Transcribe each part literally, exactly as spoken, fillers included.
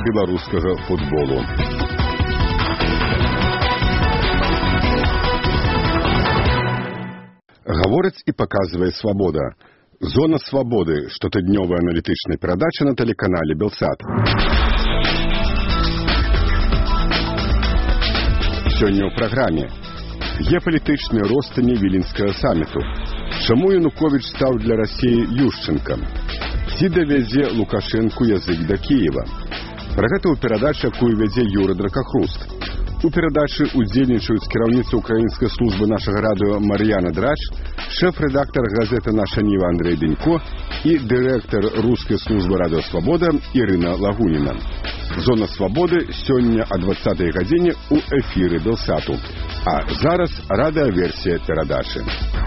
беларускага футболу. Гаворыць і паказвае «Свабода». Зона свабоды, штотыднёвая аналітычная перадача на тэлеканале «Белсат». Сёння ў праграме геапалітычныя ростані Віленскага саміту. Чаму Януковіч стаў для Расіі Ющенкам? Ці давязе Лукашэнку язык да Кіева? Пра гэта ў перадачы, якую вядзе Юра Дракахруст. У перадачы удзельнічаюць кіраўніца украінскай службы нашага радыё Мар'яна Драч, шэф-рэдактар газеты «Наша Ніва» Андрэй Бенько і дырэктар рускай службы радыё «Свабода» Ірына Лагуніна. Зона свабоды сёння о двадцатай гадзіне ў эфіры Белсату. А зараз радыаверсія перадачы.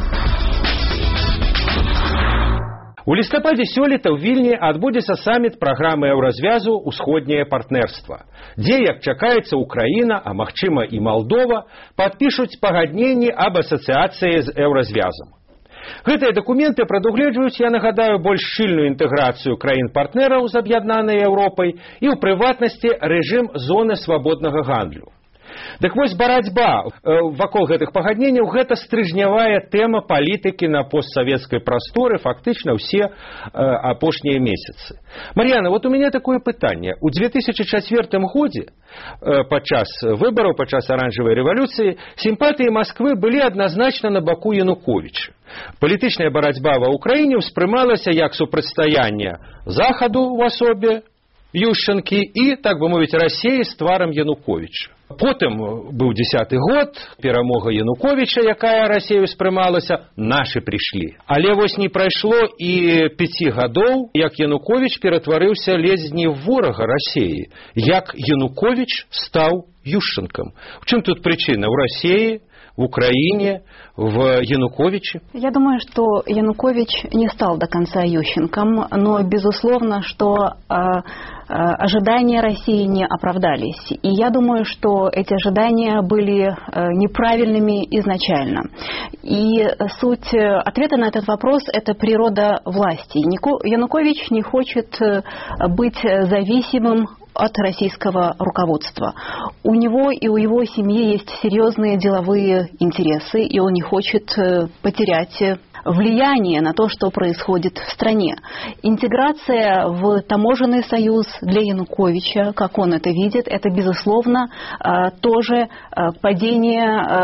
У лістападзе сёлета ў Вільні адбудзецца саміт праграмы еўразвязу «Усходняе партнерства», дзе, як чакаецца, Украіна, а магчыма і Малдова, падпішуць пагадненні аб асацыяцыі з еўразвязам. Гэтыя дакументы прадугледжваюць, я нагадаю, больш шчыльную інтэграцыю краін-партнераў з аб'яднанай Еўропай і, ў прыватнасці, рэжым зоны свабоднага гандлю. Дык вось барацьба вакол гэтых пагадненняў – гэта стрыжнявая тэма палітыкі на постсавецкай прасторы фактычна ўсе апошнія месяцы. Мар'яна, вот у мяне такое пытанне. У две тысячи чацвёртым годзе, падчас выбараў, падчас аранжавай рэвалюцыі, сімпатыі Масквы былі адназначна на баку Януковіча. Палітычная барацьба ва ўкраіне ўспрымалася як супрацьстаянне Захаду ў асобе Ющенкі і, так бы мовіць, Расіі з тварам Януковіча. Потым быў дзесяты год, перамога Януковіча, якая Расію спрымалася, нашы прыйшлі. Але вось не прайшло і пяці гадоў, як Януковіч ператварыўся ледзь не ў ворага Расіі, як Януковіч стаў Ющенкам. В чым тут причина? В России, в Украине, в Януковиче? Я думаю, что Янукович не стал до конца Ющенком, но безусловно, что э, э, ожидания России не оправдались. И я думаю, что эти ожидания были э, неправильными изначально. И суть ответа на этот вопрос – это природа власти. Янукович не хочет быть зависимым от российского руководства. У него и у его семьи есть серьезные деловые интересы, и он не хочет потерять влияние на то, что происходит в стране. Интеграция в таможенный союз для Януковича, как он это видит, это, безусловно, тоже падение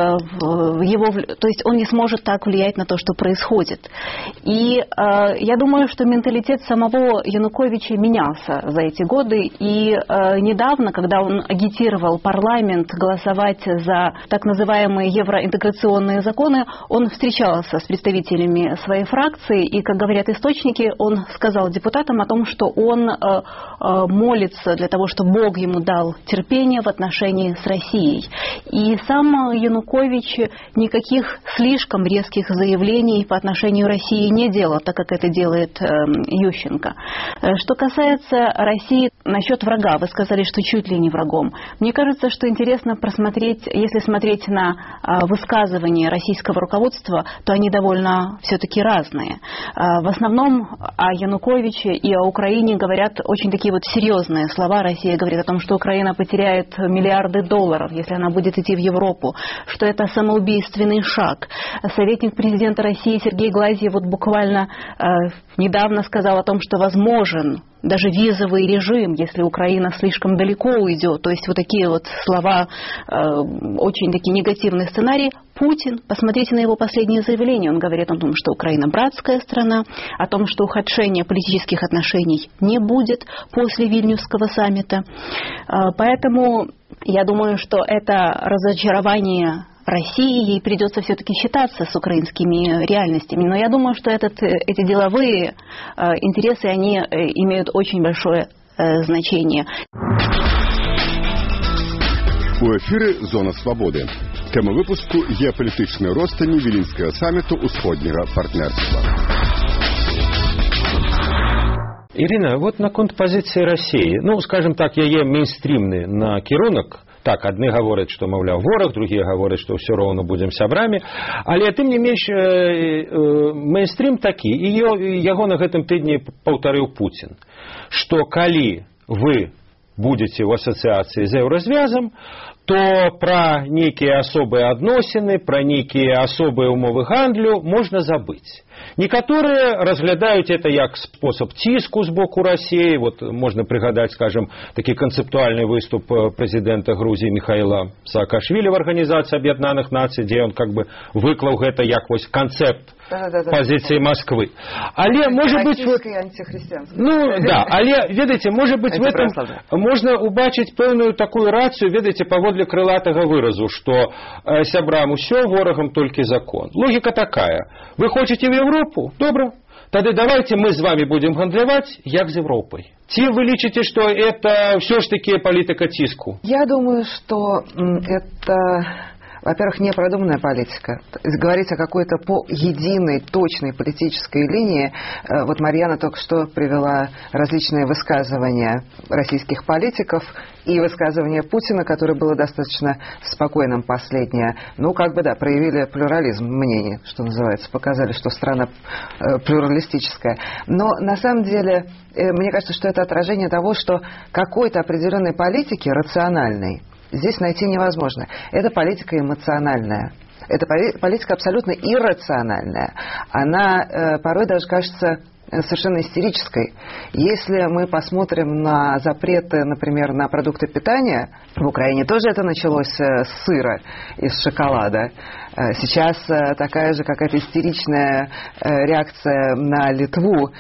его... То есть он не сможет так влиять на то, что происходит. И я думаю, что менталитет самого Януковича менялся за эти годы. И недавно, когда он агитировал парламент голосовать за так называемые евроинтеграционные законы, он встречался с представителями своей фракции, и, как говорят источники, он сказал депутатам о том, что он э, э, молится для того, чтобы Бог ему дал терпение в отношении с Россией. И сам Янукович никаких слишком резких заявлений по отношению России не делал, так как это делает э, Ющенко. Что касается России, насчет врага, вы сказали, что чуть ли не врагом. Мне кажется, что интересно просмотреть, если смотреть на э, высказывания российского руководства, то они довольно все-таки разные. В основном о Януковиче и о Украине говорят очень такие вот серьезные слова. Россия говорит о том, что Украина потеряет миллиарды долларов, если она будет идти в Европу, что это самоубийственный шаг. Советник президента России Сергей Глазьев вот буквально э, недавно сказал о том, что возможен даже визовый режим, если Украина слишком далеко уйдет. То есть вот такие вот слова, э, очень такие негативные сценарии. Путин, посмотрите на его последние заявления. Он говорит о том, что Украина братская страна, о том, что ухудшения политических отношений не будет после Вильнюсского саммита. Э, поэтому я думаю, что это разочарование России, ей придется все-таки считаться с украинскими реальностями. Но я думаю, что этот, эти деловые э, интересы, они э, имеют очень большое э, значение. У эфире «Зона свободы». Тема выпуску «Геополитичные ростані Віленского саммиту Усходнего партнерства». Ирина, вот наконт позиции России. Ну, скажем так, яе мейнстрімны накірунак. Так, адны гавораць, што, маўляў, вораг, другія гавораць, што ўсё роўна будзем сябрамі. Але тым не менш, э, э, мейнстрім такі, і яго на гэтым тыдні паўтарыў Путін, што калі вы будете ў асацыяцыі з еўразвязам, то пра нейкія асобыя адносіны, пра нейкія асобыя ўмовы гандлю можна забыць. Некаторые разглядаюць это як способ ціску з боку России. Вот можно пригадать, скажем, такі канцэптуальны выступ прэзідэнта Грузии Михаила Саакашвили в Организации Объединенных Наций, где он как бы выклаў гэта як вось канцэпт позиции Москвы. Але, может быть, вот, ну, да, але, ведаеце, может быть, в этом можно убачить пэўную такую рацию, ведаеце, паводле крылатага выразу, что э, сябрам усё, ворогам только закон. Логика такая. Вы хотите в Европу? Добро. Тогда давайте мы с вами будем гандляваць, як з Европой. Ці вы лічыце, что это все ж таки политика ціску? Я думаю, что это... Во-первых, непродуманная политика. Говорить о какой-то по единой, точной политической линии. Вот Марьяна только что привела различные высказывания российских политиков и высказывание Путина, которое было достаточно спокойным последнее. Ну, как бы, да, проявили плюрализм мнений, что называется, показали, что страна плюралистическая. Но на самом деле, мне кажется, что это отражение того, что какой-то определенной политики, рациональной, здесь найти невозможно. Это политика эмоциональная. Это политика абсолютно иррациональная. Она э, порой даже кажется совершенно истерической. Если мы посмотрим на запреты, например, на продукты питания, в Украине тоже это началось с сыра и с шоколада. Сейчас такая же какая-то истеричная реакция на Литву.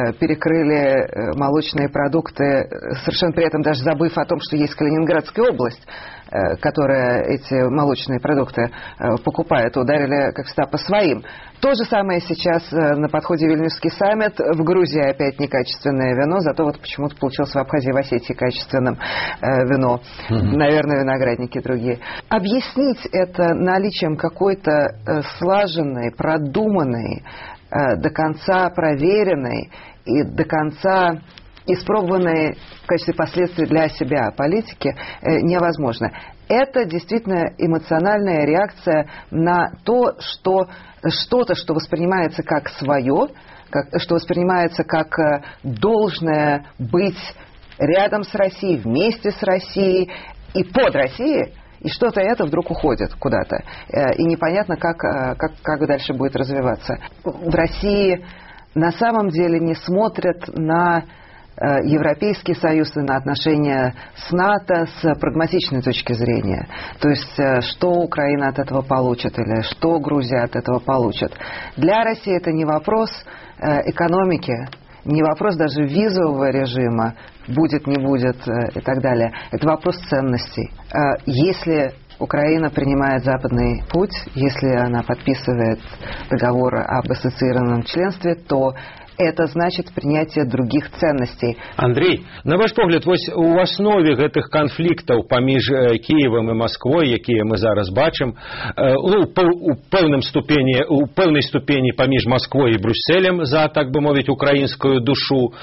Перекрыли молочные продукты, совершенно при этом даже забыв о том, что есть Калининградская область, которая эти молочные продукты покупает, ударили, как всегда, по своим. То же самое сейчас на подходе Вильнюсский саммит. В Грузии опять некачественное вино, зато вот почему-то получилось в Абхазии, в Осетии качественным э, вино. Mm-hmm. Наверное, виноградники другие. Объяснить это наличием какой-то э, слаженной, продуманной, э, до конца проверенной и до конца испробованной в качестве последствий для себя политики э, невозможно. Это действительно эмоциональная реакция на то, что что-то, что воспринимается как свое, как, что воспринимается как э, должное быть рядом с Россией, вместе с Россией и под Россией, и что-то это вдруг уходит куда-то. Э, и непонятно, как, э, как, как дальше будет развиваться. В России на самом деле не смотрят на Европейский Союз и на отношения с НАТО с прагматичной точки зрения. То есть, что Украина от этого получит или что Грузия от этого получит. Для России это не вопрос экономики, не вопрос даже визового режима, будет, не будет и так далее. Это вопрос ценностей. Если Украина принимает западный путь, если она подписывает договор об ассоциированном членстве, то это значит принятие других ценностей. Андрей, на ваш погляд, вось у аснове гэтых канфліктаў паміж Киевом и Москвой, якія мы зараз бачым, ну, у пэўным ступені, у пэўнай ступені паміж Москвой и Брюсселем за, так бы мовіць, украінскую душу,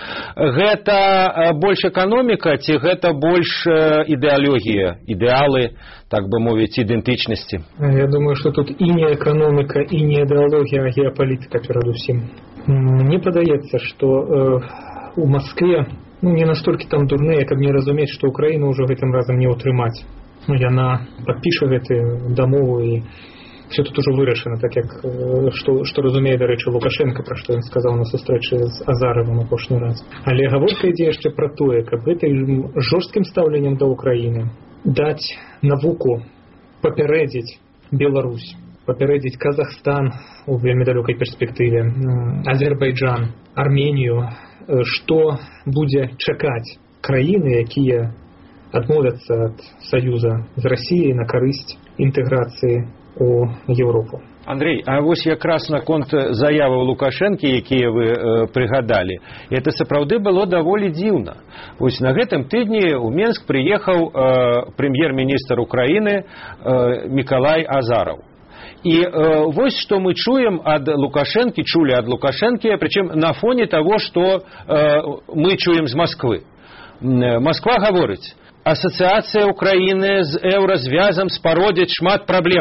гэта больш эканоміка ці гэта больш ідэалогія, ідэалы, так бы мовіць, ідэнтычнасці? Я думаю, что тут и не экономика, и не идеология, а геополитика перадусім. Мне падаецца, што э, у Москве ну, не настолькі там дурныя, каб не разумець, што Украіну ўжо гэтым разам не ўтрымаць. Ну, яна падпіша гэтую дамову і все тут ужо вырашана, так як э, што, што разумее, дарэчы, Лукашенко, пра што ён сказаў на сустрэчы з Азаровым апошні раз. Але гаворка ідзе яшчэ пра тое, каб гэтым жорсткім стаўленнем да Украіны даць навуку папярэдзіць Беларусь, папярэдзіць Казахстан у вельмі далёкай перспектыве, Азербайджан, Арменію, што будзе чакаць краіны, якія адмовяцца ад саюза з Расіяй на карысць інтэграцыі у Еўропу. Андрей, а вось якраз наконт заявы Лукашэнкі, якія вы э, прыгадалі, это сапраўды было даволі дзіўна. Вось на гэтым тыдні ў Менск прыехаў э, прэм'ер-міністр Украіны э, Миколай Азаров. И э, вот что мы чуем от Лукашенки, чули от Лукашенки, причем на фоне того, что э, мы чуем с Москвы. Москва говорит, ассоциация Украины с еврозвязом спородит шмат проблемов.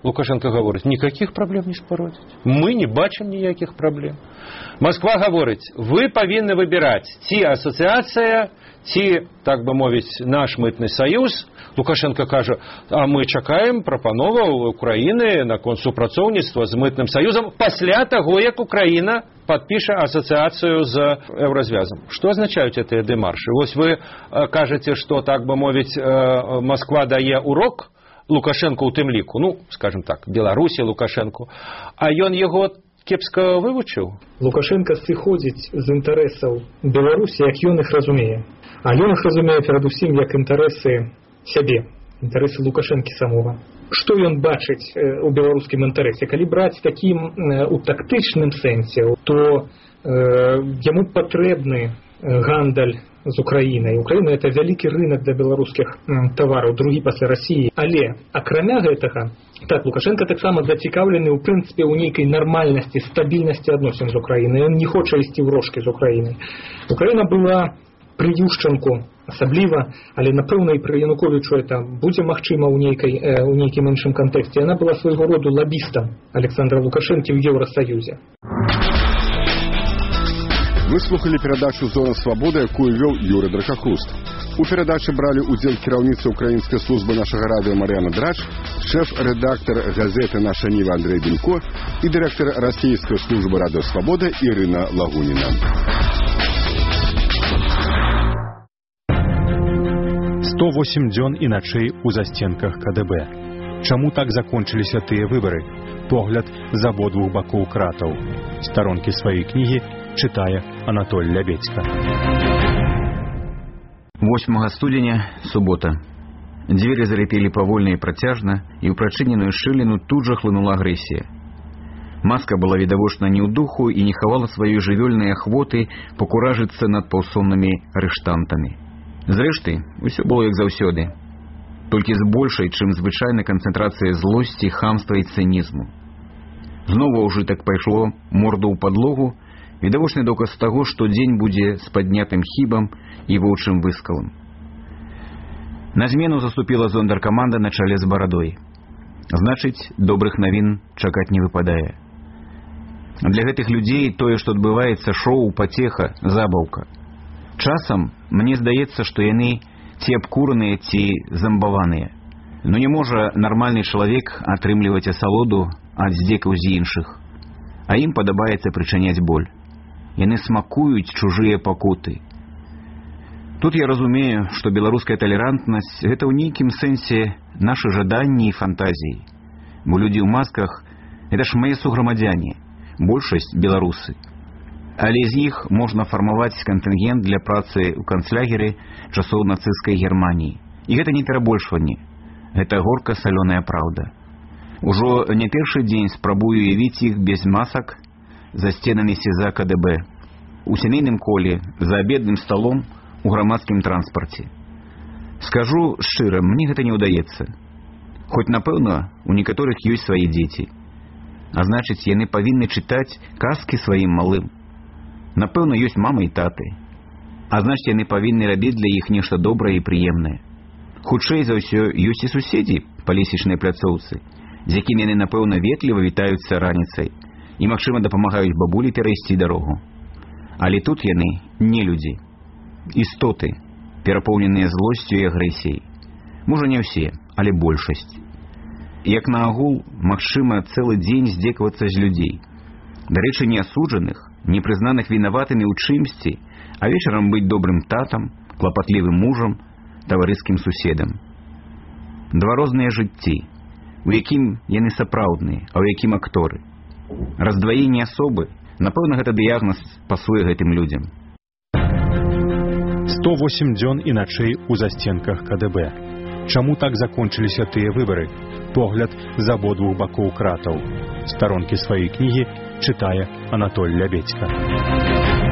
Лукашенко говорить, никаких проблем не спородить. Мы не бачим ніяких проблем. Москва говорить, вы повинны выбирать ті ассоциация, ті, так бы мовить, наш митный союз. Лукашенко каже, а мы чакаем прапанову Украины на супрацоўніцтва з мытным союзом пасля того, як Украина подпишет ассоциацию с Еврозвязом. Что означают эти демарши? Вот вы кажете, что, так бы мовить, Москва дае урок Лукашенко у тым ліку, ну, скажем так, Беларусі Лукашенко, а ён яго кепска вывучыў? Лукашенко сыходзіць з інтарэсаў Беларусі, як ён іх разумее. А ён іх разумее перадусім як інтарэсы сябе, інтарэсы Лукашэнкі самога. Што ён бачыць у беларускім інтарэсе? Калі браць такім у тактычным сэнсе, то э, яму патрэбны гандаль з Украінай. Украіна это вялікі рынок для беларускіх тавараў, другі пасля Расіі. Але акрамя гэтага, так, Лукашенко таксама зацікаўлены ў прынцыпе ў нейкай нармальнасці, стабільнасці адносін з Украінай. Ён не хоча ісці ў рожкі з Украінай. Украіна была пры Ющенку асабліва, але напэўна і пры Януковічу это будзе магчыма ў нейкай э, ў нейкім іншым кантэксце. Яна была свайго роду лабістам Александра Лукашэнкі ў Еўрасаюзе. Вы слухали перадачу «Зона свабоды», якую вёў Юрый Дракахруст. У перадачы бралі ўдзел кіраўніца украінскай службы нашага радыё Мар'яна Драч, шэф-рэдактар газеты «Наша Ніва» Андрей Бенько і дырэктар расійскай службы радыё «Свабода» Ірына Лагуніна. сто восемь дзён і начэй у засценках ка дэ бэ. Чаму так закончыліся тыя выбары? Погляд з абодвух бакоў кратаў. Старонкі сваёй кнігі чытае Анатоль Лябедзька. восьмага студзеня, субота. Дзверы зарыпелі павольна і працяжна, і ў прачыненую шчыліну тут жа хлынула агрэсія. Маска была відавочна не ў духу і не хавала сваёй жывёльнай ахвоты пакуражыцца над паўсоннымі арыштантамі. Зрэшты, усё было як заўсёды. Толькі з большай, чым звычайна канцэнтрацыя злосці, хамства і цынізму. Зноў ўжытак пайшло морду ў падлогу, відавочны доказ таго, што дзень будзе з паднятым хібам і воўчым выскалам. На змену заступіла зондаркаманда на чале з барадой. Значыць, добрых навін чакаць не выпадае. Для гэтых людзей тое, што адбываецца, шоу, пацеха, забаўка. Часам мне здаецца, што яны ці абкураныя, ці замбаваныя. Но не можа нармальны чалавек атрымліваць асалоду ад здзекаў з іншых. А ім падабаецца прычыняць боль. Яны смакуюць чужыя пакуты. Тут я разумею, што беларуская талерантнасць – гэта ў нейкім сэнсе нашы жаданні і фантазіі. Бо людзі ў масках – гэта ж мае суграмадзяне, большасць беларусы. Але з іх можна фармаваць кантынгент для працы ў канцлягеры часоў нацысцкай Германіі. І гэта не перабольшванне. Гэта горка-салёная праўда. Ужо не першы дзень спрабую уявіць іх без масак за сценамі СІЗА ка дэ бэ, у сямейным коле, за абедным сталом, у грамадскім транспарце. Скажу шчыра, мне гэта не ўдаецца. Хоць, напэўна, у некаторых ёсць свае дзеці. А значыць, яны павінны чытаць казкі сваім малым. Напэўна, ёсць мама і таты. А значыць, яны павінны рабіць для іх нешта добрае і прыемнае. Хутчэй за ўсё, ёсць і суседзі па лесвічнай пляцоўцы, з якімі яны, напэўна, ветліва вітаюцца раніцай і, магчыма, дапамагаюць бабулі перайсці дарогу. Але тут яны не людзі. Істоты, перапоўненыя злосцю і агрэсіяй. Можа, не ўсе, але большасць. Як на агул, магчыма, цэлы дзень здзекавацца з людзей. Дарэчы, не асуджаных, не прызнаных вінаватымі ў чымсьці, а вечарам быць добрым татам, клапатлівым мужам, таварыскім суседам. Два розныя жыцці, у якім яны сапраўдныя, а ў якім акторы. Раздваенне асобы, напэўна, гэта дыягназ пасуе гэтым людзям. сто восемь дзён і начэй у засценках ка дэ бэ. Чаму так закончыліся тыя выбары? Погляд з абодвух бакоў кратаў. Старонкі сваёй кнігі чытае Анатоль Лябедзька.